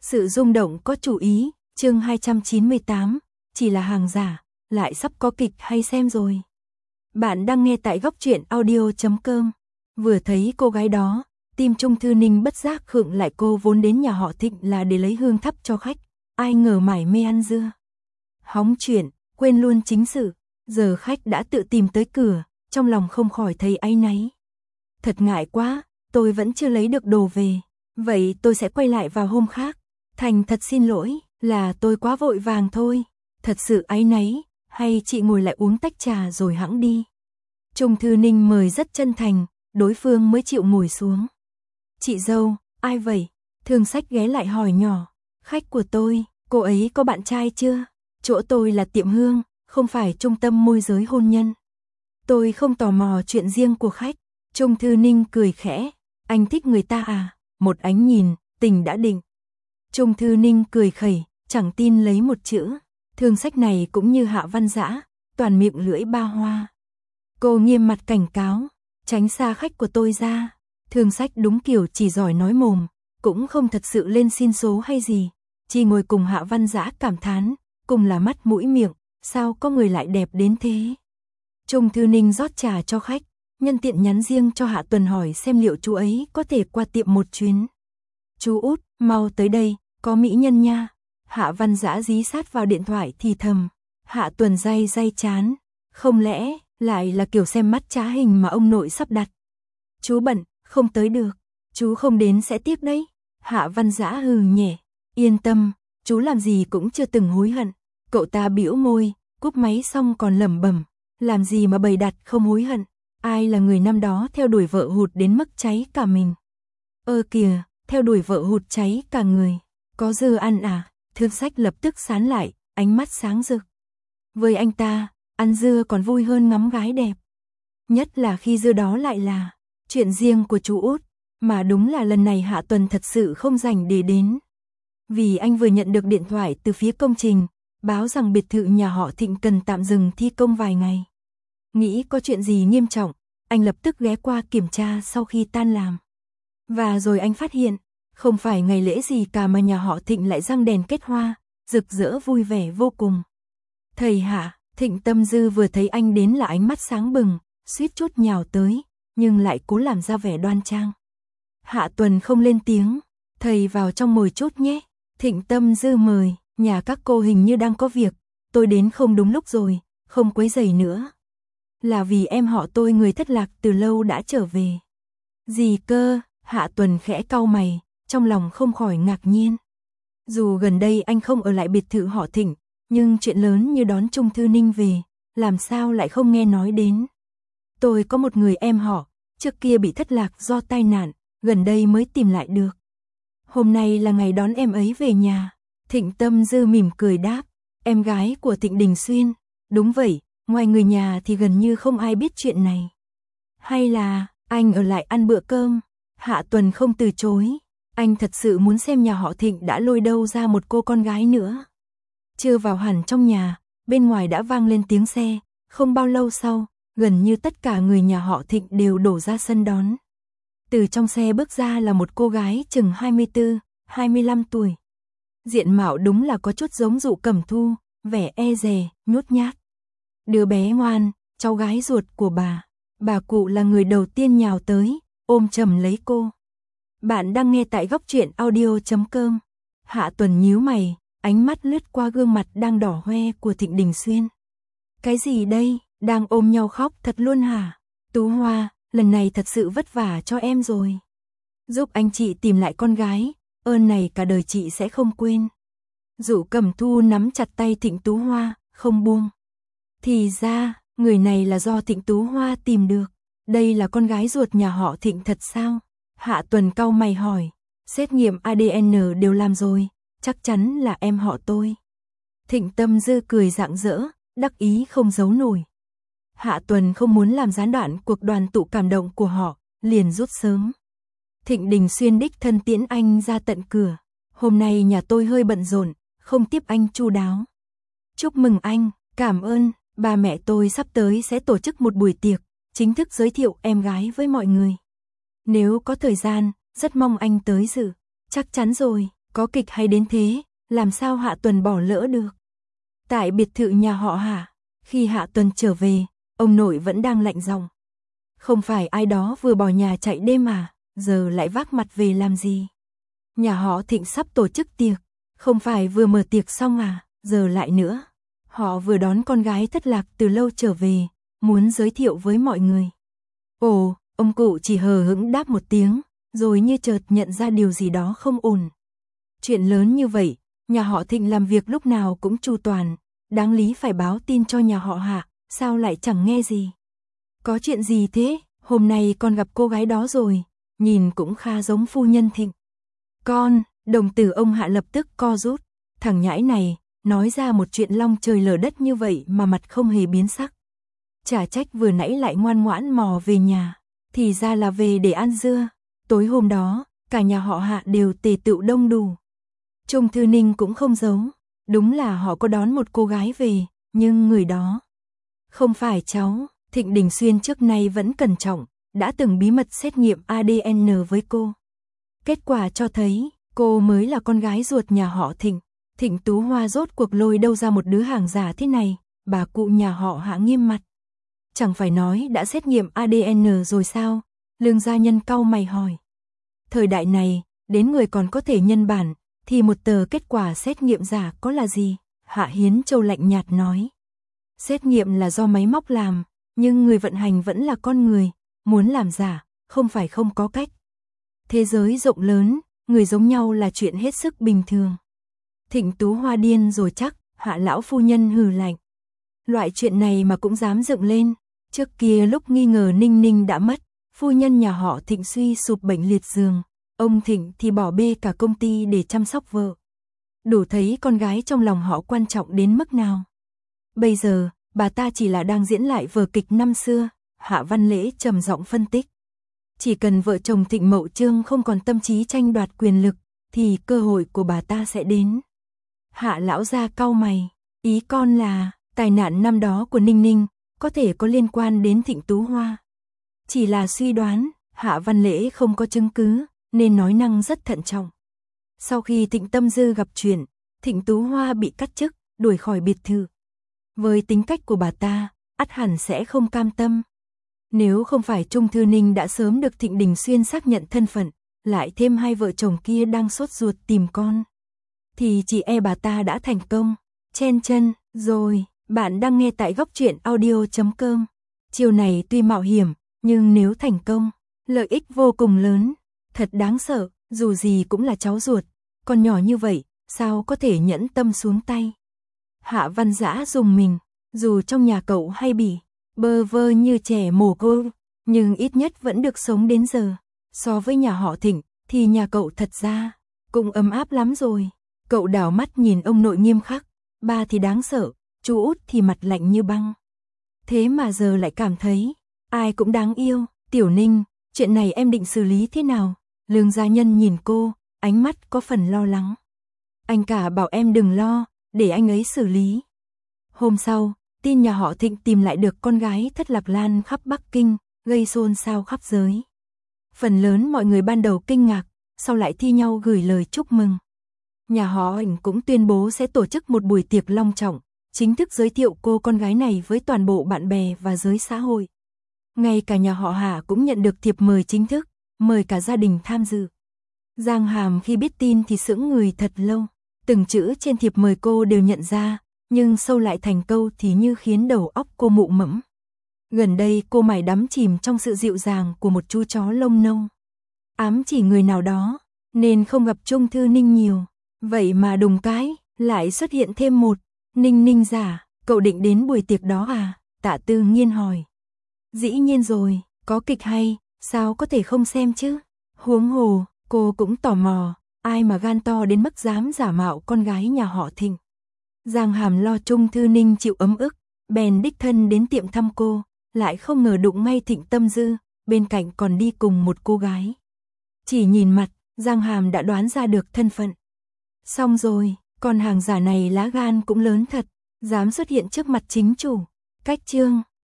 Sự rung động có chủ ý, chương 298, chỉ là hàng giả, lại sắp có kịch hay xem rồi. Bạn đang nghe tại góc truyện audio.com. Vừa thấy cô gái đó, tim Trung Thư Ninh bất giác khựng lại. Cô vốn đến nhà họ Thịnh là để lấy hương thắp cho khách, ai ngờ mải mê ăn dưa. Hóng chuyện, quên luôn chính sự, giờ khách đã tự tìm tới cửa, trong lòng không khỏi thấy áy náy. Thật ngại quá, tôi vẫn chưa lấy được đồ về, vậy tôi sẽ quay lại vào hôm khác. Thành thật xin lỗi, là tôi quá vội vàng thôi, thật sự áy náy, hay chị ngồi lại uống tách trà rồi hẵng đi. Trung Thư Ninh mời rất chân thành, đối phương mới chịu ngồi xuống. Chị dâu, ai vậy? Thương Sách ghé lại hỏi nhỏ. Khách của tôi, cô ấy có bạn trai chưa? Chỗ tôi là tiệm hương, không phải trung tâm môi giới hôn nhân. Tôi không tò mò chuyện riêng của khách. Trung Thư Ninh cười khẽ. Anh thích người ta à? Một ánh nhìn, tình đã định. Trung Thư Ninh cười khẩy, chẳng tin lấy một chữ. Thương Sách này cũng như Hạ Văn Dã, toàn miệng lưỡi ba hoa. Cô nghiêm mặt cảnh cáo, tránh xa khách của tôi ra. Thương Sách đúng kiểu chỉ giỏi nói mồm, cũng không thật sự lên xin số hay gì. Chỉ ngồi cùng Hạ Văn Dã cảm thán, cùng là mắt mũi miệng, sao có người lại đẹp đến thế. Trung Thư Ninh rót trà cho khách, nhân tiện nhắn riêng cho Hạ Tuần hỏi xem liệu chú ấy có thể qua tiệm một chuyến. Chú út, mau tới đây, có mỹ nhân nha. Hạ Văn Dã dí sát vào điện thoại thì thầm. Hạ Tuần day chán, không lẽ lại là kiểu xem mắt trá hình mà ông nội sắp đặt. Chú bận, không tới được, chú không đến sẽ tiếc đấy. Hạ Văn Dã hừ nhẹ, yên tâm, chú làm gì cũng chưa từng hối hận. Cậu ta bĩu môi, cúp máy xong còn lẩm bẩm, làm gì mà bày đặt không hối hận. Ai là người năm đó theo đuổi vợ hụt đến mức cháy cả mình. Kìa, theo đuổi vợ hụt cháy cả người. Có dưa ăn à? Thương Sách lập tức sán lại, ánh mắt sáng rực. Với anh ta, ăn dưa còn vui hơn ngắm gái đẹp. Nhất là khi dưa đó lại là chuyện riêng của chú út, mà đúng là lần này Hạ Tuần thật sự không rảnh để đến. Vì anh vừa nhận được điện thoại từ phía công trình, báo rằng biệt thự nhà họ Thịnh cần tạm dừng thi công vài ngày. Nghĩ có chuyện gì nghiêm trọng, anh lập tức ghé qua kiểm tra sau khi tan làm. Và rồi anh phát hiện, không phải ngày lễ gì cả mà nhà họ Thịnh lại răng đèn kết hoa, rực rỡ vui vẻ vô cùng. Thầy Hạ, Thịnh Tâm Dư vừa thấy anh đến là ánh mắt sáng bừng, suýt chút nhào tới, nhưng lại cố làm ra vẻ đoan trang. Hạ Tuần không lên tiếng, thầy vào trong ngồi chút nhé. Thịnh Tâm Dư mời, nhà các cô hình như đang có việc, tôi đến không đúng lúc rồi, không quấy rầy nữa. Là vì em họ tôi người thất lạc từ lâu đã trở về. Gì cơ? Hạ Tuần khẽ cau mày, trong lòng không khỏi ngạc nhiên. Dù gần đây anh không ở lại biệt thự họ Thịnh, nhưng chuyện lớn như đón Trung Thư Ninh về, làm sao lại không nghe nói đến. Tôi có một người em họ, trước kia bị thất lạc do tai nạn, gần đây mới tìm lại được. Hôm nay là ngày đón em ấy về nhà. Thịnh Tâm Dư mỉm cười đáp, em gái của Thịnh Đình Xuyên. Đúng vậy, ngoài người nhà thì gần như không ai biết chuyện này. Hay là, anh ở lại ăn bữa cơm? Hạ Tuần không từ chối, anh thật sự muốn xem nhà họ Thịnh đã lôi đâu ra một cô con gái nữa. Chưa vào hẳn trong nhà, bên ngoài đã vang lên tiếng xe, không bao lâu sau, gần như tất cả người nhà họ Thịnh đều đổ ra sân đón. Từ trong xe bước ra là một cô gái chừng 24, 25 tuổi. Diện mạo đúng là có chút giống Dụ Cẩm Thu, vẻ e dè, nhút nhát. Đứa bé ngoan, cháu gái ruột của bà cụ là người đầu tiên nhào tới, ôm chầm lấy cô. Bạn đang nghe tại góc truyện audio.com. Hạ Tuần nhíu mày, ánh mắt lướt qua gương mặt đang đỏ hoe của Thịnh Đình Xuyên. Cái gì đây, đang ôm nhau khóc thật luôn hả? Tú Hoa, lần này thật sự vất vả cho em rồi. Giúp anh chị tìm lại con gái, ơn này cả đời chị sẽ không quên. Dụ Cẩm Thu nắm chặt tay Thịnh Tú Hoa, không buông. Thì ra, người này là do Thịnh Tú Hoa tìm được. Đây là con gái ruột nhà họ Thịnh thật sao? Hạ Tuần cau mày hỏi. Xét nghiệm ADN đều làm rồi, chắc chắn là em họ tôi. Thịnh Tâm Dư cười rạng rỡ, đắc ý không giấu nổi. Hạ Tuần không muốn làm gián đoạn cuộc đoàn tụ cảm động của họ, liền rút sớm. Thịnh Đình Xuyên đích thân tiễn anh ra tận cửa. Hôm nay nhà tôi hơi bận rộn, không tiếp anh chu đáo. Chúc mừng anh, cảm ơn, ba mẹ tôi sắp tới sẽ tổ chức một buổi tiệc, chính thức giới thiệu em gái với mọi người. Nếu có thời gian, rất mong anh tới dự. Chắc chắn rồi, Có kịch hay đến thế, làm sao Hạ Tuần bỏ lỡ được. Tại biệt thự nhà họ Hạ, khi Hạ Tuần trở về, ông nội vẫn đang lạnh giọng. Không phải ai đó vừa bỏ nhà chạy đêm à, giờ lại vác mặt về làm gì? Nhà họ Thịnh sắp tổ chức tiệc, không phải vừa mở tiệc xong à, giờ lại nữa. Họ vừa đón con gái thất lạc từ lâu trở về, muốn giới thiệu với mọi người. Ồ, ông cụ chỉ hờ hững đáp một tiếng, rồi như chợt nhận ra điều gì đó không ổn. Chuyện lớn như vậy, nhà họ Thịnh làm việc lúc nào cũng chu toàn, đáng lý phải báo tin cho nhà họ Hạ, sao lại chẳng nghe gì. Có chuyện gì thế, hôm nay con gặp cô gái đó rồi, nhìn cũng khá giống phu nhân Thịnh. Con, đồng tử ông Hạ lập tức co rút, thằng nhãi này, nói ra một chuyện long trời lở đất như vậy mà mặt không hề biến sắc. Chả trách vừa nãy lại ngoan ngoãn mò về nhà, thì ra là về để ăn dưa. Tối hôm đó, cả nhà họ Hạ đều tề tựu đông đủ. Trung Thư Ninh cũng không giấu, đúng là họ có đón một cô gái về, nhưng người đó không phải cháu. Thịnh Đình Xuyên trước nay vẫn cẩn trọng, đã từng bí mật xét nghiệm ADN với cô. Kết quả cho thấy, cô mới là con gái ruột nhà họ Thịnh. Thịnh Tú Hoa rốt cuộc lôi đâu ra một đứa hàng giả thế này, bà cụ nhà họ Hạ nghiêm mặt. Chẳng phải nói đã xét nghiệm ADN rồi sao? Lương gia nhân cau mày hỏi. Thời đại này, đến người còn có thể nhân bản, thì một tờ kết quả xét nghiệm giả có là gì? Hạ Hiến Châu lạnh nhạt nói. Xét nghiệm là do máy móc làm, nhưng người vận hành vẫn là con người, muốn làm giả, không phải không có cách. Thế giới rộng lớn, người giống nhau là chuyện hết sức bình thường. Thịnh Tú Hoa điên rồi chắc, Hạ lão phu nhân hừ lạnh. Loại chuyện này mà cũng dám dựng lên, trước kia lúc nghi ngờ Ninh Ninh đã mất, phu nhân nhà họ Thịnh suy sụp bệnh liệt giường, ông Thịnh thì bỏ bê cả công ty để chăm sóc vợ. Đủ thấy con gái trong lòng họ quan trọng đến mức nào. Bây giờ, bà ta chỉ là đang diễn lại vở kịch năm xưa, Hạ Văn Lễ trầm giọng phân tích. Chỉ cần vợ chồng Thịnh Mậu Trương không còn tâm trí tranh đoạt quyền lực, thì cơ hội của bà ta sẽ đến. Hạ lão gia cau mày, ý con là, tai nạn năm đó của Ninh Ninh, có thể có liên quan đến Thịnh Tú Hoa. Chỉ là suy đoán, Hạ Văn Lễ không có chứng cứ, nên nói năng rất thận trọng. Sau khi Thịnh Tâm Dư gặp chuyện, Thịnh Tú Hoa bị cắt chức, đuổi khỏi biệt thự. Với tính cách của bà ta, ắt hẳn sẽ không cam tâm. Nếu không phải Trung Thư Ninh đã sớm được Thịnh Đình Xuyên xác nhận thân phận, lại thêm hai vợ chồng kia đang sốt ruột tìm con, thì chỉ e bà ta đã thành công. Chen chân, rồi, bạn đang nghe tại góc truyện audio.com. Chiều này tuy mạo hiểm, nhưng nếu thành công, lợi ích vô cùng lớn. Thật đáng sợ, dù gì cũng là cháu ruột, con nhỏ như vậy, sao có thể nhẫn tâm xuống tay. Hạ Văn Dã dùng mình, dù trong nhà cậu hay bị bơ vơ như trẻ mồ côi, nhưng ít nhất vẫn được sống đến giờ. So với nhà họ Thịnh, thì nhà cậu thật ra cũng ấm áp lắm rồi. Cậu đảo mắt nhìn ông nội nghiêm khắc, ba thì đáng sợ, chú út thì mặt lạnh như băng. Thế mà giờ lại cảm thấy, ai cũng đáng yêu. Tiểu Ninh, chuyện này em định xử lý thế nào? Lương gia nhân nhìn cô, ánh mắt có phần lo lắng. Anh cả bảo em đừng lo, để anh ấy xử lý. Hôm sau, tin nhà họ Thịnh tìm lại được con gái thất lạc lan khắp Bắc Kinh, gây xôn xao khắp giới. Phần lớn mọi người ban đầu kinh ngạc, sau lại thi nhau gửi lời chúc mừng. Nhà họ Thịnh cũng tuyên bố sẽ tổ chức một buổi tiệc long trọng, chính thức giới thiệu cô con gái này với toàn bộ bạn bè và giới xã hội. Ngay cả nhà họ Hạ cũng nhận được thiệp mời chính thức, mời cả gia đình tham dự. Giang Hàm khi biết tin thì sững người thật lâu, từng chữ trên thiệp mời cô đều nhận ra, nhưng sâu lại thành câu thì như khiến đầu óc cô mụ mẫm. Gần đây cô mải đắm chìm trong sự dịu dàng của một chú chó lông nâu. Ám chỉ người nào đó, nên không gặp Trung Thư Ninh nhiều. Vậy mà đùng cái, lại xuất hiện thêm một Ninh Ninh giả. Cậu định đến buổi tiệc đó à? Tạ Tư Nghiên hỏi. Dĩ nhiên rồi, có kịch hay, sao có thể không xem chứ? Huống hồ, cô cũng tò mò, ai mà gan to đến mức dám giả mạo con gái nhà họ Thịnh. Giang Hàm lo Trung Thư Ninh chịu ấm ức, bèn đích thân đến tiệm thăm cô, lại không ngờ đụng may Thịnh Tâm Dư, bên cạnh còn đi cùng một cô gái. Chỉ nhìn mặt, Giang Hàm đã đoán ra được thân phận. Xong rồi, con hàng giả này lá gan cũng lớn thật, dám xuất hiện trước mặt chính chủ. Cách chương